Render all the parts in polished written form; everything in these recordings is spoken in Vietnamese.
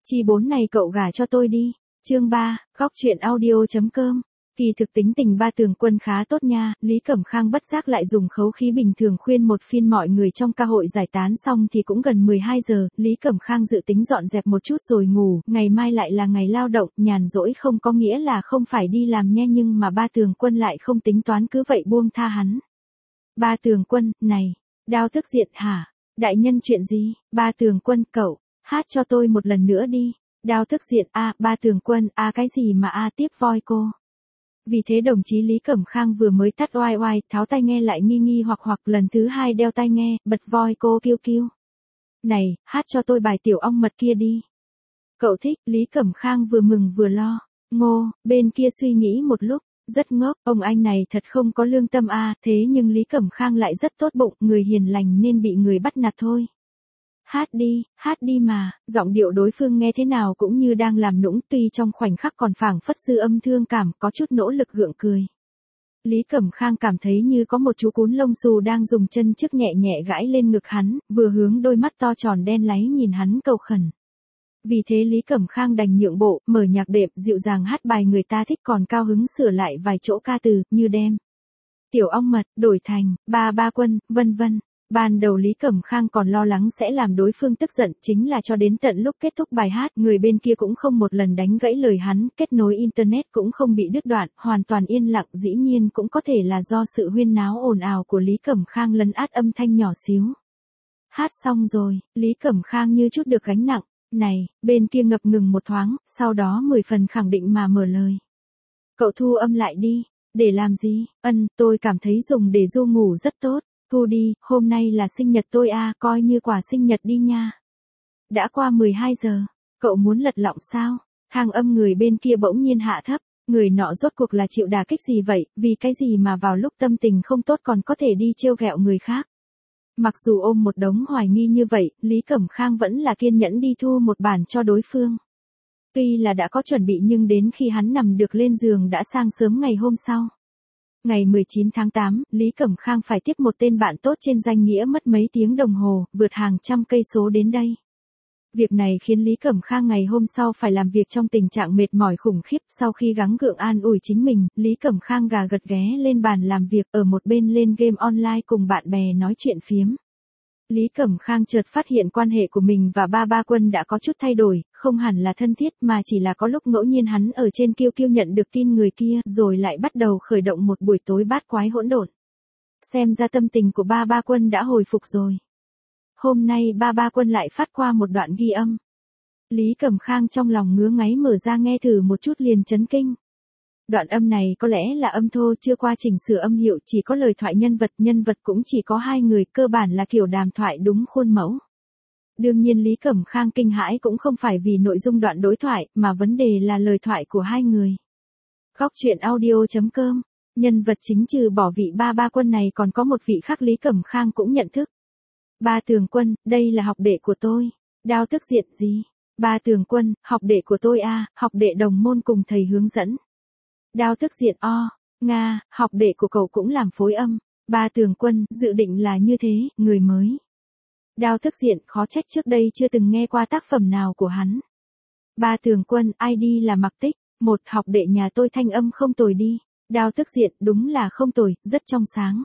Chi 4 này cậu gả cho tôi đi. Chương 3, góc truyện audio.com. Kỳ thực tính tình Ba Tường Quân khá tốt nha, Lý Cẩm Khang bất giác lại dùng khẩu khí bình thường khuyên một phiên mọi người trong ca hội giải tán xong thì cũng gần 12 giờ, Lý Cẩm Khang dự tính dọn dẹp một chút rồi ngủ, ngày mai lại là ngày lao động, nhàn rỗi không có nghĩa là không phải đi làm nha, nhưng mà Ba Tường Quân lại không tính toán cứ vậy buông tha hắn. Ba Tường Quân, này, Đao Tức Diện hả? Đại nhân chuyện gì? Ba Tường Quân, cậu, hát cho tôi một lần nữa đi. Đao Tức Diện, Ba Tường Quân, cái gì mà tiếp voi cô. Vì thế đồng chí Lý Cẩm Khang vừa mới tắt oai oai, tháo tai nghe lại nghi nghi hoặc lần thứ hai đeo tai nghe, bật voi cô kêu kêu. Này, hát cho tôi bài Tiểu Ong Mật kia đi. Cậu thích, Lý Cẩm Khang vừa mừng vừa lo. Ngô, bên kia suy nghĩ một lúc, rất ngốc, ông anh này thật không có lương tâm thế nhưng Lý Cẩm Khang lại rất tốt bụng, người hiền lành nên bị người bắt nạt thôi. Hát đi mà, giọng điệu đối phương nghe thế nào cũng như đang làm nũng, tuy trong khoảnh khắc còn phảng phất dư âm thương cảm, có chút nỗ lực gượng cười. Lý Cẩm Khang cảm thấy như có một chú cún lông xù đang dùng chân trước nhẹ nhẹ gãi lên ngực hắn, vừa hướng đôi mắt to tròn đen láy nhìn hắn cầu khẩn. Vì thế Lý Cẩm Khang đành nhượng bộ, mở nhạc đệm, dịu dàng hát bài người ta thích còn cao hứng sửa lại vài chỗ ca từ, như đem Tiểu Ong Mật đổi thành Ba Quân, vân vân. Ban đầu Lý Cẩm Khang còn lo lắng sẽ làm đối phương tức giận, chính là cho đến tận lúc kết thúc bài hát, người bên kia cũng không một lần đánh gãy lời hắn, kết nối internet cũng không bị đứt đoạn, hoàn toàn yên lặng, dĩ nhiên cũng có thể là do sự huyên náo ồn ào của Lý Cẩm Khang lấn át âm thanh nhỏ xíu. Hát xong rồi, Lý Cẩm Khang như chút được gánh nặng. Này, bên kia ngập ngừng một thoáng, sau đó 10 phần khẳng định mà mở lời. Cậu thu âm lại đi. Để làm gì? Tôi cảm thấy dùng để du ngủ rất tốt. Thu đi, hôm nay là sinh nhật tôi coi như quà sinh nhật đi nha. Đã qua 12 giờ, cậu muốn lật lọng sao? Thang âm người bên kia bỗng nhiên hạ thấp, người nọ rốt cuộc là chịu đả kích gì vậy, vì cái gì mà vào lúc tâm tình không tốt còn có thể đi trêu ghẹo người khác. Mặc dù ôm một đống hoài nghi như vậy, Lý Cẩm Khang vẫn là kiên nhẫn đi thu một bản cho đối phương. Tuy là đã có chuẩn bị nhưng đến khi hắn nằm được lên giường đã sang sớm ngày hôm sau. Ngày 19 tháng 8, Lý Cẩm Khang phải tiếp một tên bạn tốt trên danh nghĩa mất mấy tiếng đồng hồ, vượt hàng trăm cây số đến đây. Việc này khiến Lý Cẩm Khang ngày hôm sau phải làm việc trong tình trạng mệt mỏi khủng khiếp, sau khi gắng gượng an ủi chính mình, Lý Cẩm Khang gà gật ghé lên bàn làm việc ở một bên lên game online cùng bạn bè nói chuyện phiếm. Lý Cẩm Khang chợt phát hiện quan hệ của mình và Ba Quân đã có chút thay đổi, không hẳn là thân thiết mà chỉ là có lúc ngẫu nhiên hắn ở trên QQ nhận được tin người kia rồi lại bắt đầu khởi động một buổi tối bát quái hỗn độn. Xem ra tâm tình của Ba Quân đã hồi phục rồi. Hôm nay Ba Quân lại phát qua một đoạn ghi âm. Lý Cẩm Khang trong lòng ngứa ngáy mở ra nghe thử một chút liền chấn kinh. Đoạn âm này có lẽ là âm thô chưa qua chỉnh sửa âm hiệu, chỉ có lời thoại nhân vật cũng chỉ có hai người, cơ bản là kiểu đàm thoại đúng khuôn mẫu. Đương nhiên Lý Cẩm Khang kinh hãi cũng không phải vì nội dung đoạn đối thoại, mà vấn đề là lời thoại của hai người. Góc truyện audio.com, nhân vật chính trừ bỏ vị Ba Quân này còn có một vị khác Lý Cẩm Khang cũng nhận thức. Ba Tường Quân, đây là học đệ của tôi. Đao Tức Diện gì? Ba Tường Quân, học đệ của tôi học đệ đồng môn cùng thầy hướng dẫn. Đao Tức Diện Nga, học đệ của cậu cũng làm phối âm. Ba Tường Quân, dự định là như thế, người mới. Đao Tức Diện, khó trách trước đây chưa từng nghe qua tác phẩm nào của hắn. Ba Tường Quân, ID là Mặc Tích, một học đệ nhà tôi thanh âm không tồi đi. Đao Tức Diện, đúng là không tồi, rất trong sáng.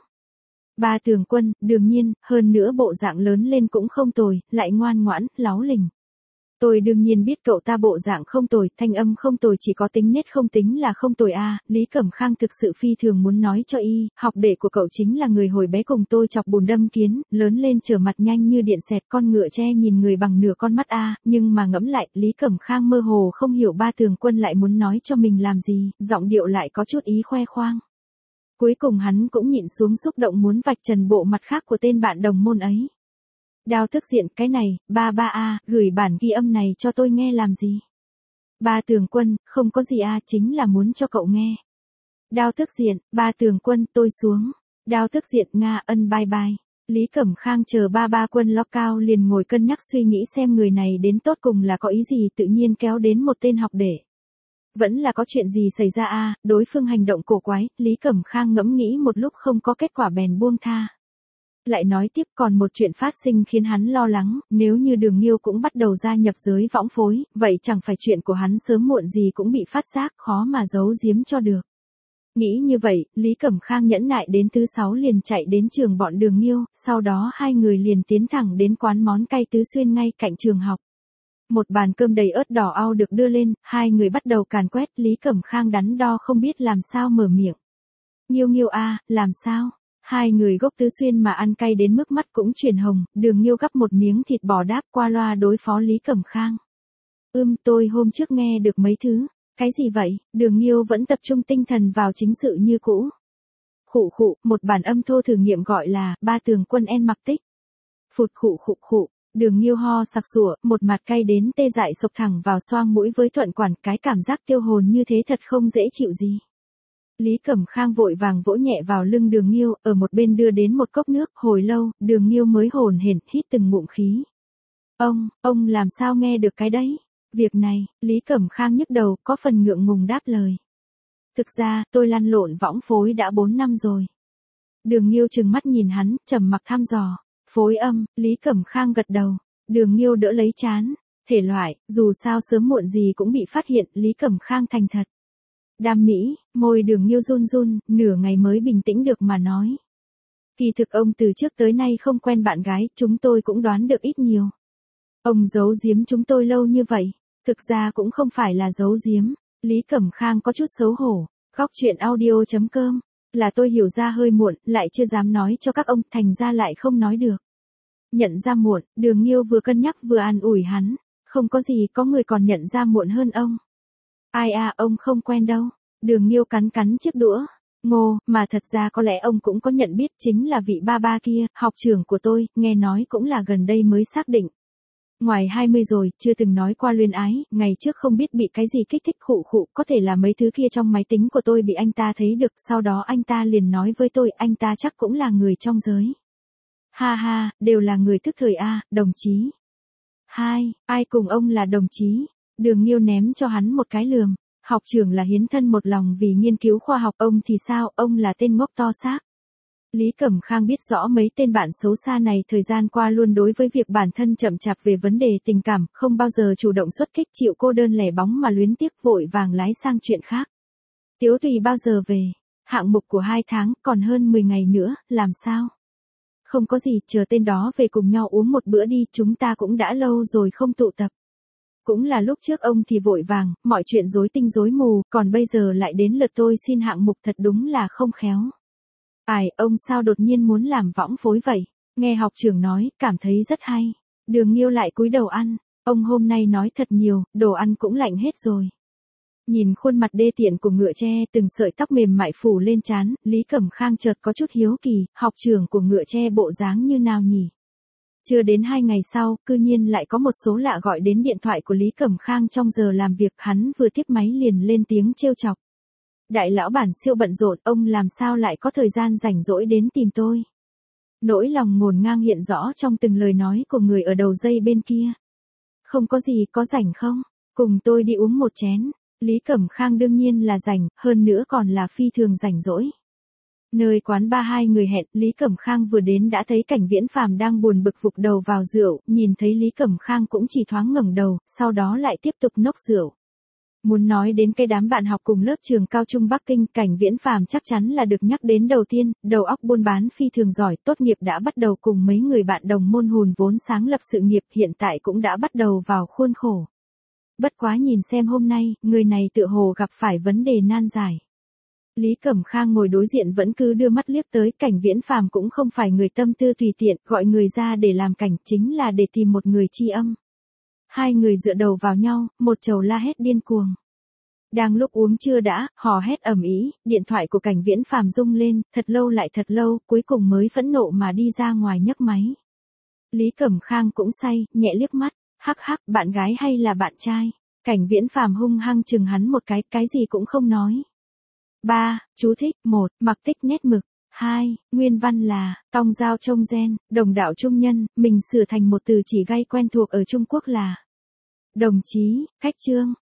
Ba Tường Quân, đương nhiên, hơn nữa bộ dạng lớn lên cũng không tồi, lại ngoan ngoãn, láu lình. Tôi đương nhiên biết cậu ta bộ dạng không tồi, thanh âm không tồi, chỉ có tính nết không tính là không tồi Lý Cẩm Khang thực sự phi thường muốn nói cho học đệ của cậu chính là người hồi bé cùng tôi chọc bùn đâm kiến, lớn lên trở mặt nhanh như điện xẹt, con ngựa tre nhìn người bằng nửa con mắt nhưng mà ngẫm lại, Lý Cẩm Khang mơ hồ không hiểu Ba Tường Quân lại muốn nói cho mình làm gì, giọng điệu lại có chút ý khoe khoang. Cuối cùng hắn cũng nhịn xuống xúc động muốn vạch trần bộ mặt khác của tên bạn đồng môn ấy. Đao Tức Diện, cái này, ba gửi bản ghi âm này cho tôi nghe làm gì? Ba Tường Quân, không có gì chính là muốn cho cậu nghe. Đao Tức Diện, Ba Tường Quân, tôi xuống. Đao Tức Diện, Nga, bye bye. Lý Cẩm Khang chờ Ba Quân lock cao liền ngồi cân nhắc suy nghĩ xem người này đến tột cùng là có ý gì, tự nhiên kéo đến một tên học đệ. Vẫn là có chuyện gì xảy ra đối phương hành động cổ quái, Lý Cẩm Khang ngẫm nghĩ một lúc không có kết quả bèn buông tha. Lại nói tiếp còn một chuyện phát sinh khiến hắn lo lắng, nếu như Đường Nghiêu cũng bắt đầu gia nhập giới võng phối, vậy chẳng phải chuyện của hắn sớm muộn gì cũng bị phát giác, khó mà giấu giếm cho được. Nghĩ như vậy, Lý Cẩm Khang nhẫn nại đến thứ 6 liền chạy đến trường bọn Đường Nghiêu, sau đó hai người liền tiến thẳng đến quán món cay Tứ Xuyên ngay cạnh trường học. Một bàn cơm đầy ớt đỏ au được đưa lên, hai người bắt đầu càn quét, Lý Cẩm Khang đắn đo không biết làm sao mở miệng. Nghiêu Nghiêu a, làm sao? Hai người gốc Tứ Xuyên mà ăn cay đến mức mắt cũng chuyển hồng, Đường Nghiêu gắp một miếng thịt bò đáp qua loa đối phó Lý Cẩm Khang. Tôi hôm trước nghe được mấy thứ. Cái gì vậy? Đường Nghiêu vẫn tập trung tinh thần vào chính sự như cũ. Khụ khụ, một bản âm thô thử nghiệm gọi là Ba Tường Quân En Mặc Tích. Phụt khụ khụ khụ, Đường Nghiêu ho sặc sủa, một mặt cay đến tê dại sộc thẳng vào xoang mũi với Thuận Quản, cái cảm giác tiêu hồn như thế thật không dễ chịu gì. Lý Cẩm Khang vội vàng vỗ nhẹ vào lưng Đường Nghiêu, ở một bên đưa đến một cốc nước, hồi lâu, Đường Nghiêu mới hổn hển hít từng ngụm khí. Ông làm sao nghe được cái đấy? Việc này, Lý Cẩm Khang nhức đầu, có phần ngượng ngùng đáp lời. Thực ra, tôi lăn lộn võng phối đã 4 năm rồi. Đường Nghiêu trừng mắt nhìn hắn, trầm mặc thăm dò. Phối âm, Lý Cẩm Khang gật đầu. Đường Nghiêu đỡ lấy trán. Thể loại, dù sao sớm muộn gì cũng bị phát hiện, Lý Cẩm Khang thành thật. Đam mỹ, môi Đường Nghiêu run run, nửa ngày mới bình tĩnh được mà nói. Kỳ thực ông từ trước tới nay không quen bạn gái, chúng tôi cũng đoán được ít nhiều. Ông giấu giếm chúng tôi lâu như vậy. Thực ra cũng không phải là giấu giếm. Lý Cẩm Khang có chút xấu hổ. Góc chuyện audio.com. Là tôi hiểu ra hơi muộn, lại chưa dám nói cho các ông, thành ra lại không nói được. Nhận ra muộn, Đường Nghiêu vừa cân nhắc vừa an ủi hắn. Không có gì, có người còn nhận ra muộn hơn ông. Ai à, ông không quen đâu. Đường Nghiêu cắn cắn chiếc đũa. Ngô, mà thật ra có lẽ ông cũng có nhận biết, chính là vị ba ba kia, học trưởng của tôi, nghe nói cũng là gần đây mới xác định. Ngoài 20 rồi, chưa từng nói qua luyến ái, ngày trước không biết bị cái gì kích thích khụ khụ, có thể là mấy thứ kia trong máy tính của tôi bị anh ta thấy được, sau đó anh ta liền nói với tôi, anh ta chắc cũng là người trong giới. Ha ha, đều là người thức thời a, đồng chí. Ai cùng ông là đồng chí? Đường Nghiêu ném cho hắn một cái lườm. Học trưởng là hiến thân một lòng vì nghiên cứu khoa học, ông thì sao, ông là tên ngốc to xác. Lý Cẩm Khang biết rõ mấy tên bạn xấu xa này thời gian qua luôn đối với việc bản thân chậm chạp về vấn đề tình cảm, không bao giờ chủ động xuất kích, chịu cô đơn lẻ bóng mà luyến tiếc, vội vàng lái sang chuyện khác. Tiếu Tùy bao giờ về? Hạng mục của 2 tháng, còn hơn 10 ngày nữa, làm sao? Không có gì, chờ tên đó về cùng nhau uống một bữa đi, chúng ta cũng đã lâu rồi không tụ tập. Cũng là lúc trước ông thì vội vàng, mọi chuyện rối tinh rối mù, còn bây giờ lại đến lượt tôi xin hạng mục, thật đúng là không khéo. Ông sao đột nhiên muốn làm võng phối vậy? Nghe học trưởng nói, cảm thấy rất hay. Đường Nghiêu lại cúi đầu ăn. Ông hôm nay nói thật nhiều, đồ ăn cũng lạnh hết rồi. Nhìn khuôn mặt đê tiện của Ngựa Tre, từng sợi tóc mềm mại phủ lên trán, Lý Cẩm Khang chợt có chút hiếu kỳ, học trưởng của Ngựa Tre bộ dáng như nào nhỉ? Chưa đến 2 ngày sau, cư nhiên lại có một số lạ gọi đến điện thoại của Lý Cẩm Khang trong giờ làm việc, hắn vừa tiếp máy liền lên tiếng trêu chọc. Đại lão bản siêu bận rộn, ông làm sao lại có thời gian rảnh rỗi đến tìm tôi? Nỗi lòng ngổn ngang hiện rõ trong từng lời nói của người ở đầu dây bên kia. Không có gì, có rảnh không? Cùng tôi đi uống một chén. Lý Cẩm Khang đương nhiên là rảnh, hơn nữa còn là phi thường rảnh rỗi. Nơi quán ba hai người hẹn, Lý Cẩm Khang vừa đến đã thấy Cảnh Viễn Phàm đang buồn bực vục đầu vào rượu, nhìn thấy Lý Cẩm Khang cũng chỉ thoáng ngẩng đầu, sau đó lại tiếp tục nốc rượu. Muốn nói đến cái đám bạn học cùng lớp trường cao trung Bắc Kinh, Cảnh Viễn Phàm chắc chắn là được nhắc đến đầu tiên, đầu óc buôn bán phi thường giỏi, tốt nghiệp đã bắt đầu cùng mấy người bạn đồng môn hùn vốn sáng lập sự nghiệp, hiện tại cũng đã bắt đầu vào khuôn khổ. Bất quá nhìn xem hôm nay, người này tựa hồ gặp phải vấn đề nan giải. Lý Cẩm Khang ngồi đối diện vẫn cứ đưa mắt liếc tới, Cảnh Viễn Phàm cũng không phải người tâm tư tùy tiện, gọi người ra để làm cảnh, chính là để tìm một người tri âm. Hai người dựa đầu vào nhau, một chầu la hét điên cuồng. Đang lúc uống chưa đã, hò hét ầm ĩ, điện thoại của Cảnh Viễn Phàm rung lên, thật lâu lại thật lâu, cuối cùng mới phẫn nộ mà đi ra ngoài nhấc máy. Lý Cẩm Khang cũng say, nhẹ liếc mắt, hắc hắc, bạn gái hay là bạn trai? Cảnh Viễn Phàm hung hăng chừng hắn một cái gì cũng không nói. 3. Chú thích. 1. Mặc tích nét mực. 2. Nguyên văn là, tong giao trông gen, đồng đạo trung nhân, mình sửa thành một từ chỉ gai quen thuộc ở Trung Quốc là đồng chí, khách trương.